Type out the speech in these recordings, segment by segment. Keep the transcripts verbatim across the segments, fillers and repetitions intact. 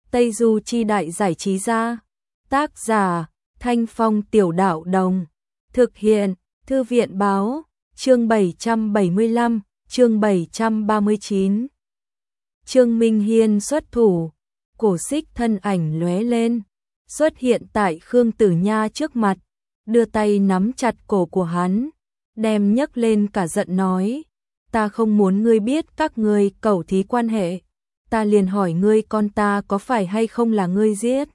Tây Du Chi Đại Giải Trí Gia. Tác giả Thanh Phong Tiểu Đạo Đồng. Thực hiện Thư viện Báo. Chương bảy trăm bảy mươi lăm, chương bảy trăm ba mươi chín. Trương Minh Hiên xuất thủ, Cổ Xích thân ảnh lóe lên, xuất hiện tại Khương Tử Nha trước mặt, đưa tay nắm chặt cổ của hắn, đem nhấc lên cả giận nói: "Ta không muốn ngươi biết các ngươi cẩu thí quan hệ, ta liền hỏi ngươi con ta có phải hay không là ngươi giết?"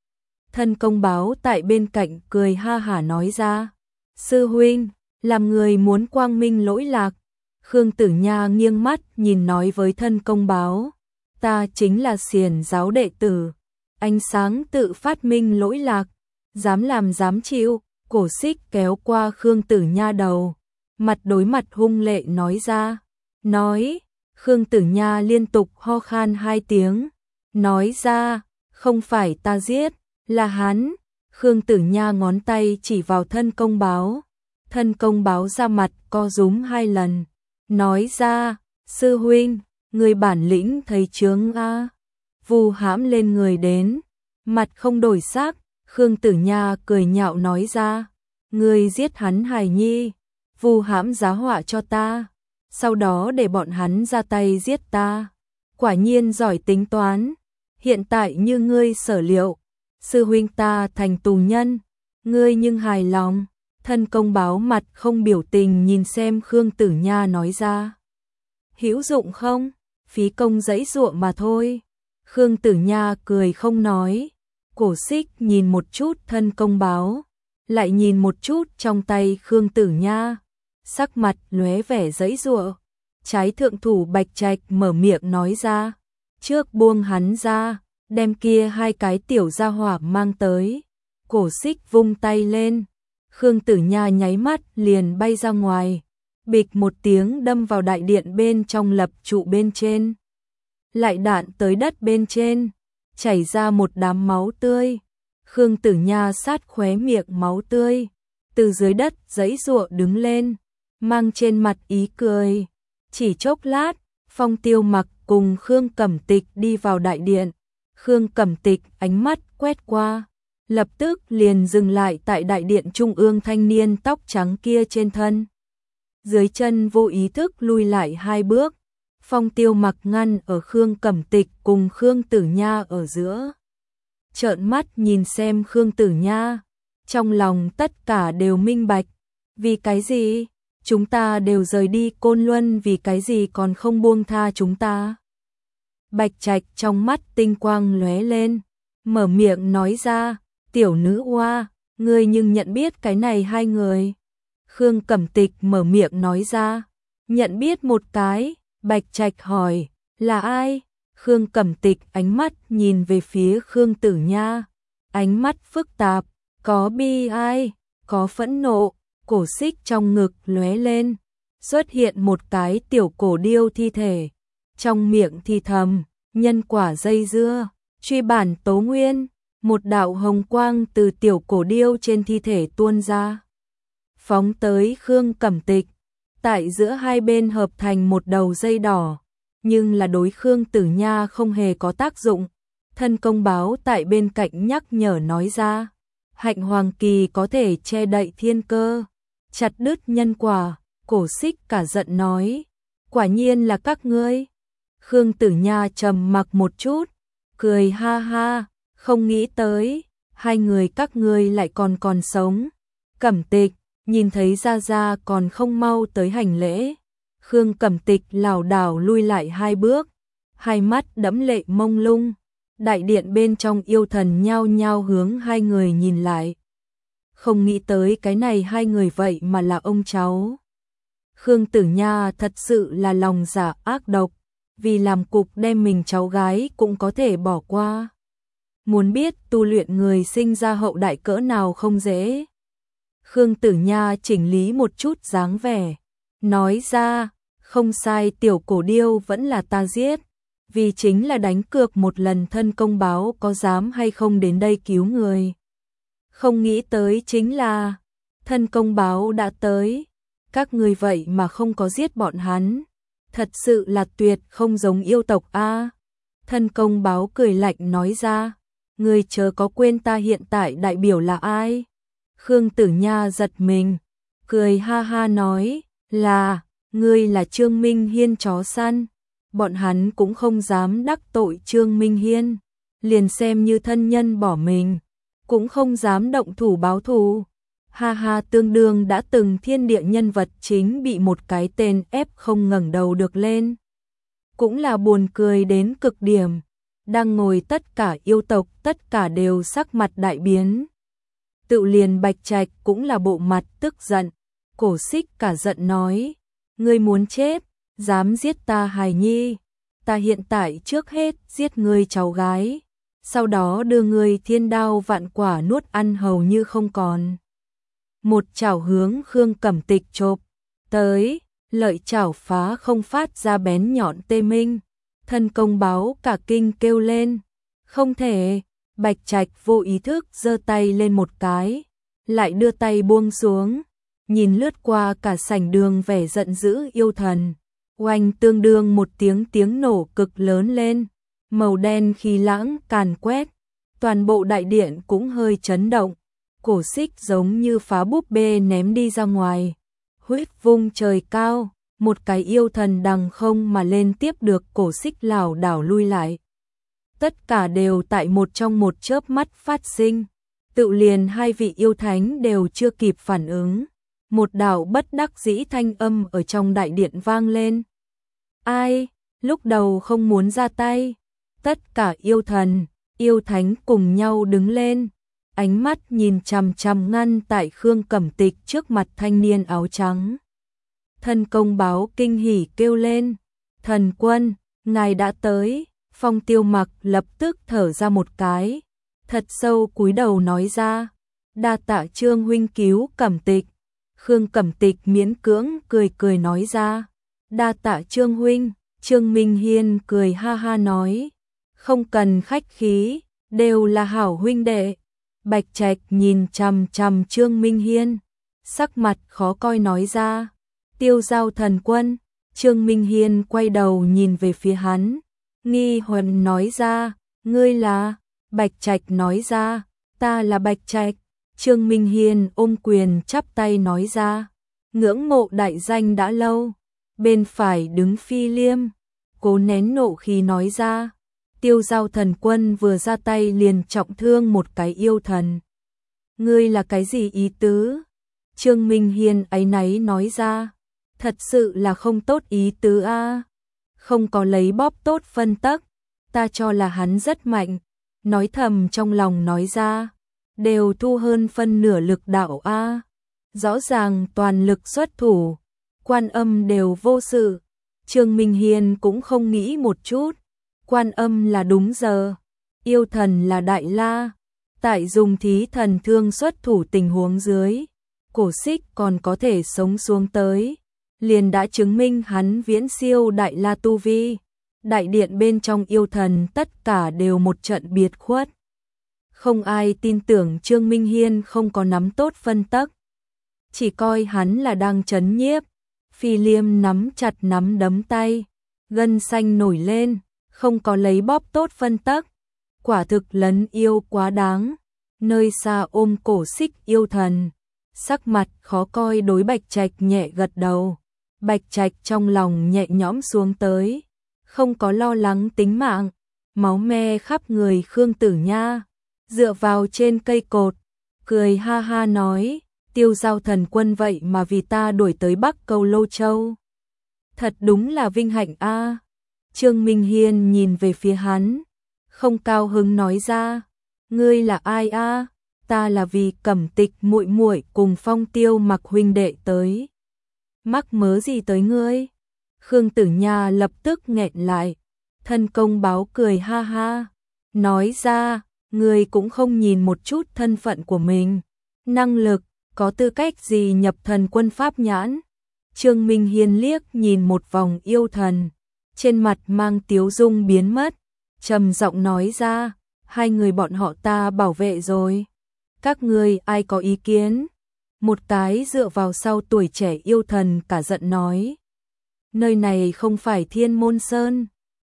Thân công báo tại bên cạnh cười ha hả nói ra: "Sư huynh, làm người muốn quang minh lỗi lạc." Khương Tử Nha nghiêng mắt nhìn nói với thân công báo: "Ta chính là xiển giáo đệ tử, ánh sáng tự phát minh lỗi lạc, dám làm dám chịu." Cổ Xích kéo qua Khương Tử Nha đầu, mặt đối mặt hung lệ nói ra. Nói, Khương Tử Nha liên tục ho khan hai tiếng, nói ra: "Không phải ta giết, là hắn." Khương Tử Nha ngón tay chỉ vào thân công báo, thân công báo ra mặt co rúm hai lần, nói ra: "Sư huynh, người bản lĩnh thấy chướng a." Vu hãm lên người đến, mặt không đổi sắc, Khương Tử Nha cười nhạo nói ra: "Ngươi giết hắn hài nhi, vu hãm giá họa cho ta, sau đó để bọn hắn ra tay giết ta. Quả nhiên giỏi tính toán, hiện tại như ngươi sở liệu, sư huynh ta thành tù nhân, ngươi nhưng hài lòng." Thân công báo mặt không biểu tình nhìn xem Khương Tử Nha nói ra: "Hữu dụng không? Phí công giãy giụa mà thôi." Khương Tử Nha cười không nói. Cổ Xích nhìn một chút thân công báo, lại nhìn một chút trong tay Khương Tử Nha, sắc mặt lóe vẻ giãy giụa. Trái thượng thủ Bạch Trạch mở miệng nói ra: "Trước buông hắn ra, đem kia hai cái tiểu gia hỏa mang tới." Cổ Xích vung tay lên, Khương Tử Nha nháy mắt liền bay ra ngoài, bịch một tiếng đâm vào đại điện bên trong lập trụ bên trên. Lại đạn tới đất bên trên, chảy ra một đám máu tươi. Khương Tử Nha sát khóe miệng máu tươi, từ dưới đất giãy giụa đứng lên, mang trên mặt ý cười. Chỉ chốc lát, Phong Tiêu Mặc cùng Khương Cẩm Tịch đi vào đại điện. Khương Cẩm Tịch ánh mắt quét qua, lập tức liền dừng lại tại đại điện trung ương thanh niên tóc trắng kia trên thân. Dưới chân vô ý thức lui lại hai bước, Phong Tiêu Mặc ngăn ở Khương Cẩm Tịch cùng Khương Tử Nha ở giữa. Trợn mắt nhìn xem Khương Tử Nha, trong lòng tất cả đều minh bạch. Vì cái gì? Chúng ta đều rời đi Côn Luân, vì cái gì còn không buông tha chúng ta? Bạch Trạch trong mắt tinh quang lóe lên, mở miệng nói ra: "Tiểu nữ oa, ngươi nhưng nhận biết cái này hai người?" Khương Cẩm Tịch mở miệng nói ra: "Nhận biết một cái." Bạch Trạch hỏi: "Là ai?" Khương Cẩm Tịch ánh mắt nhìn về phía Khương Tử Nha, ánh mắt phức tạp, có bi ai, có phẫn nộ. Cổ Xích trong ngực lóe lên, xuất hiện một cái tiểu cổ điêu thi thể, trong miệng thì thầm: "Nhân quả dây dưa, truy bản tố nguyên." Một đạo hồng quang từ tiểu cổ điêu trên thi thể tuôn ra, phóng tới Khương Cẩm Tịch, tại giữa hai bên hợp thành một đầu dây đỏ, nhưng là đối Khương Tử Nha không hề có tác dụng. Thân công báo tại bên cạnh nhắc nhở nói ra: "Hạnh Hoàng Kỳ có thể che đậy thiên cơ, chặt đứt nhân quả." Cổ Xích cả giận nói: "Quả nhiên là các ngươi." Khương Tử Nha trầm mặc một chút, cười ha ha: "Không nghĩ tới, hai người các ngươi lại còn còn sống." Cẩm Tịch nhìn thấy Gia Gia còn không mau tới hành lễ. Khương Cẩm Tịch lảo đảo lui lại hai bước, hai mắt đẫm lệ mông lung. Đại điện bên trong yêu thần nhao nhao hướng hai người nhìn lại. Không nghĩ tới cái này hai người vậy mà là ông cháu. Khương Tử Nha thật sự là lòng dạ ác độc, vì làm cục đem mình cháu gái cũng có thể bỏ qua. Muốn biết tu luyện người sinh ra hậu đại cỡ nào không dễ. Khương Tử Nha chỉnh lý một chút dáng vẻ, nói ra: "Không sai, tiểu cổ điêu vẫn là ta giết, vì chính là đánh cược một lần thân công báo có dám hay không đến đây cứu người. Không nghĩ tới chính là thân công báo đã tới, các người vậy mà không có giết bọn hắn, thật sự là tuyệt không giống yêu tộc a." Thân công báo cười lạnh nói ra, ngươi chớ có quên ta hiện tại đại biểu là ai. Khương Tử Nha giật mình, cười ha ha nói, là, ngươi là Trương Minh Hiên chó săn. Bọn hắn cũng không dám đắc tội Trương Minh Hiên, liền xem như thân nhân bỏ mình, cũng không dám động thủ báo thù. Ha ha, tương đương đã từng thiên địa nhân vật chính bị một cái tên ép không ngẩng đầu được lên. Cũng là buồn cười đến cực điểm, đang ngồi tất cả yêu tộc tất cả đều sắc mặt đại biến. Tự liền Bạch Trạch cũng là bộ mặt tức giận, Cổ Xích cả giận nói, ngươi muốn chết, dám giết ta hài nhi, ta hiện tại trước hết giết ngươi cháu gái, sau đó đưa ngươi thiên đao vạn quả nuốt ăn hầu như không còn. Một chảo hướng Khương Cẩm Tịch chộp tới, lợi chảo phá không phát ra bén nhọn tê minh. Thân công báo cả kinh kêu lên, không thể. Bạch Trạch vô ý thức giơ tay lên một cái, lại đưa tay buông xuống, nhìn lướt qua cả sảnh đường vẻ giận dữ yêu thần. Oanh, tương đương một tiếng tiếng nổ cực lớn lên, màu đen khí lãng càn quét, toàn bộ đại điện cũng hơi chấn động. Cổ Xích giống như phá búp bê ném đi ra ngoài, huyết vung trời cao, một cái yêu thần đằng không mà lên tiếp được Cổ Xích lảo đảo lui lại. Tất cả đều tại một trong một chớp mắt phát sinh, tự liền hai vị yêu thánh đều chưa kịp phản ứng. Một đạo bất đắc dĩ thanh âm ở trong đại điện vang lên. Ai, lúc đầu không muốn ra tay. Tất cả yêu thần, yêu thánh cùng nhau đứng lên, ánh mắt nhìn chằm chằm ngăn tại Khương Cẩm Tịch trước mặt thanh niên áo trắng. Thân công báo kinh hỉ kêu lên, thần quân, ngài đã tới. Phong Tiêu Mặc lập tức thở ra một cái, thật sâu cúi đầu nói ra, đa tạ Trương huynh cứu Cẩm Tịch. Khương Cẩm Tịch miễn cưỡng cười cười nói ra, đa tạ Trương huynh. Trương Minh Hiên cười ha ha nói, không cần khách khí, đều là hảo huynh đệ. Bạch Trạch nhìn chằm chằm Trương Minh Hiên, sắc mặt khó coi nói ra, Tiêu Giao thần quân. Trương Minh Hiên quay đầu nhìn về phía hắn, nghi huần nói ra, ngươi là? Bạch Trạch nói ra, ta là Bạch Trạch. Trương Minh Hiên ôm quyền chắp tay nói ra, ngưỡng mộ đại danh đã lâu. Bên phải đứng Phi Liêm, cố nén nộ khí nói ra, Tiêu Giao thần quân vừa ra tay liền trọng thương một cái yêu thần. Ngươi là cái gì ý tứ? Trương Minh Hiên áy náy nói ra, thật sự là không tốt ý tứ a. Không có lấy bóp tốt phân tắc, ta cho là hắn rất mạnh. Nói thầm trong lòng nói ra, đều thu hơn phân nửa lực đạo a. Rõ ràng toàn lực xuất thủ, Quan Âm đều vô sự. Trương Minh Hiên cũng không nghĩ một chút, Quan Âm là đúng giờ, yêu thần là Đại La. Tại dùng thí thần thương xuất thủ tình huống dưới, Cổ Xích còn có thể sống xuống tới, liền đã chứng minh hắn viễn siêu Đại La tu vi. Đại điện bên trong yêu thần tất cả đều một trận biệt khuất. Không ai tin tưởng Trương Minh Hiên không có nắm tốt phân tắc, chỉ coi hắn là đang trấn nhiếp. Phi Liêm nắm chặt nắm đấm tay, gân xanh nổi lên, không có lấy bóp tốt phân tắc, quả thực lấn yêu quá đáng. Nơi xa ôm Cổ Xích yêu thần, sắc mặt khó coi đối Bạch Trạch nhẹ gật đầu. Bạch Trạch trong lòng nhẹ nhõm xuống tới, không có lo lắng tính mạng. Máu me khắp người Khương Tử Nha, dựa vào trên cây cột, cười ha ha nói, Tiêu Giao thần quân vậy mà vì ta đuổi tới Bắc Câu Lô Châu. Thật đúng là vinh hạnh a. Trương Minh Hiên nhìn về phía hắn, không cao hứng nói ra, ngươi là ai a? Ta là vì Cẩm Tịch muội muội cùng Phong Tiêu Mặc huynh đệ tới. Mắc mớ gì tới ngươi? Khương Tử Nha lập tức nghẹn lại. Thân công báo cười ha ha, nói ra, ngươi cũng không nhìn một chút thân phận của mình, năng lực, có tư cách gì nhập thần quân pháp nhãn. Trương Minh Hiên liếc nhìn một vòng yêu thần, trên mặt mang tiếu dung biến mất, trầm giọng nói ra, hai người bọn họ ta bảo vệ rồi, các ngươi ai có ý kiến? Một cái dựa vào sau tuổi trẻ yêu thần cả giận nói, nơi này không phải Thiên Môn Sơn.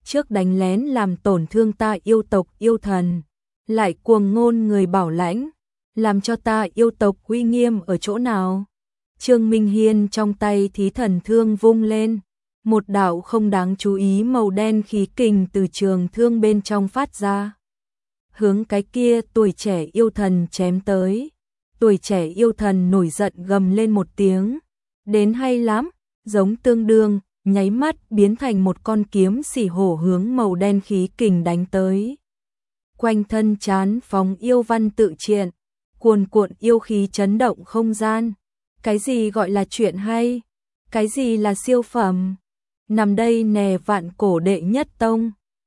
trước đánh lén làm tổn thương ta yêu tộc yêu thần, lại cuồng ngôn người bảo lãnh, làm cho ta yêu tộc uy nghiêm ở chỗ nào? Trương Minh Hiên trong tay thí thần thương vung lên, một đạo không đáng chú ý màu đen khí kình từ trường thương bên trong phát ra. Hướng cái kia tuổi trẻ yêu thần chém tới. Tuổi trẻ yêu thần nổi giận gầm lên một tiếng. Đến hay lắm, giống tương đương, nháy mắt biến thành một con kiếm xỉ hổ hướng màu đen khí kình đánh tới. Quanh thân chán phóng yêu văn tự triện, cuồn cuộn yêu khí chấn động không gian. Cái gì gọi là chuyện hay? Cái gì là siêu phẩm? Nằm đây nè vạn cổ đệ nhất tông,